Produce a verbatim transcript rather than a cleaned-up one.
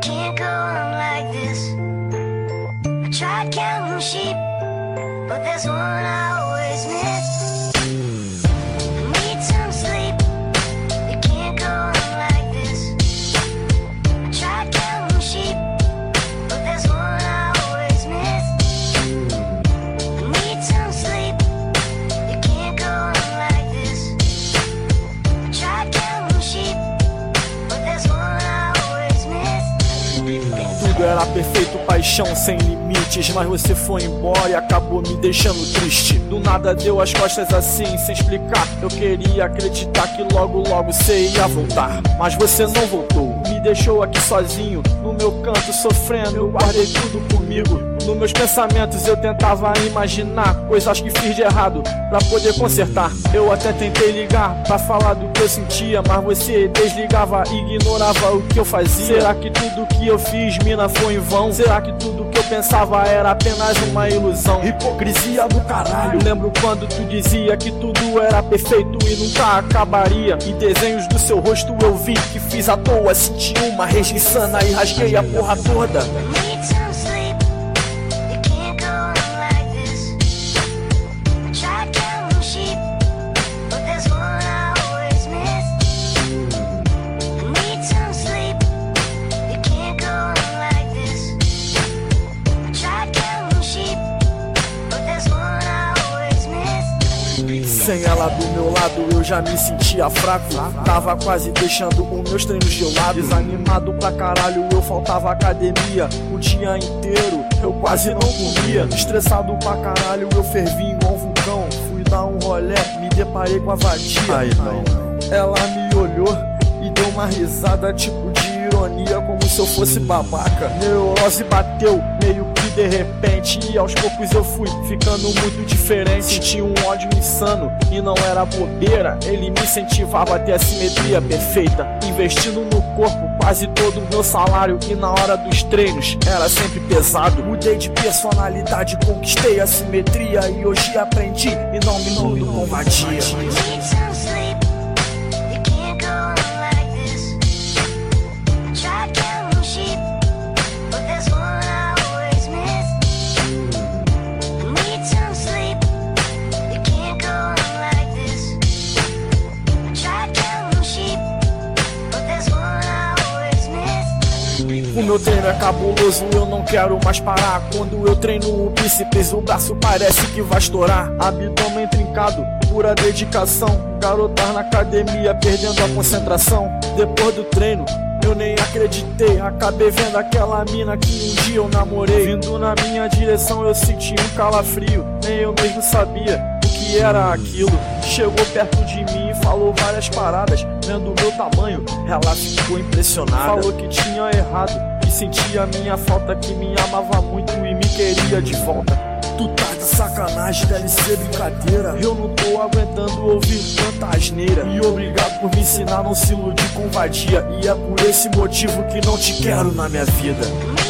can't go on like this. I tried counting sheep, but there's one I always miss. I need some sleep. You can't go on like this. I tried counting sheep, but there's one I always miss. I need some sleep. You can't go on like this. I tried counting sheep, but there's one I always miss. Tudo era perfeito, paixão sem limites, mas você foi embora e acabou me deixando triste. Do nada deu as costas assim, sem explicar. Eu queria acreditar que logo logo você ia voltar, mas você não voltou. Me deixou aqui sozinho, no meu canto sofrendo. Eu guardei tudo comigo. Nos meus pensamentos eu tentava imaginar coisas que fiz de errado pra poder consertar. Eu até tentei ligar pra falar do que eu sentia, mas você desligava e ignorava o que eu fazia. Será que tudo que eu fiz, mina, foi em vão? Será que tudo que eu pensava era apenas uma ilusão? Hipocrisia do caralho. Lembro quando tu dizia que tudo era perfeito e nunca acabaria. Em desenhos do seu rosto eu vi que fiz à toa. Senti uma rage insana e rasguei a porra toda. Need some sleep. You can't go on like this. I tried counting sheep, but there's one I always miss. I need some sleep. You can't go on like this. I tried counting sheep, but there's one I always miss. Sem ela do meu lado eu já me sentia fraco. Tava quase deixando os meus treinos de lado. Desanimado pra caralho, eu faltava academia o dia inteiro, eu quase não comia. Estressado pra caralho, eu fervi igual um vulcão. Fui dar um rolé, me deparei com a vadia. Ai, não. Ela me olhou e deu uma risada tipo de ironia, como se eu fosse babaca. Neurose bateu meio que de repente, e aos poucos eu fui ficando muito diferente. Senti um ódio insano e não era bobeira. Ele me incentivava a ter a simetria perfeita, investindo no corpo quase todo o meu salário. E na hora dos treinos era sempre pesado. Mudei de personalidade, conquistei a simetria, e hoje aprendi e não me iludo com vadia. Need some sleep. You can't go on like this. I tried counting sheep, but there's one I always miss. I need some sleep. You can't go on like this. I tried counting sheep, but there's one I always miss. O meu treino é cabuloso, eu não quero mais parar. Quando eu treino o bíceps, o braço parece que vai estourar. Abdômen trincado, pura dedicação. Garotas na academia perdendo a concentração. Depois do treino eu nem acreditei, acabei vendo aquela mina que um dia eu namorei. Vindo na minha direção eu senti um calafrio, nem eu mesmo sabia o que era aquilo. Chegou perto de mim e falou várias paradas. Vendo o meu tamanho, ela ficou impressionada. Falou que tinha errado e sentia a minha falta, que me amava muito e me queria de volta. Tu tá de sacanagem, deve ser brincadeira. Eu não tô aguentando ouvir tanta asneira. E obrigado por me ensinar a não se iludir com vadia. E é por esse motivo que não te quero na minha vida.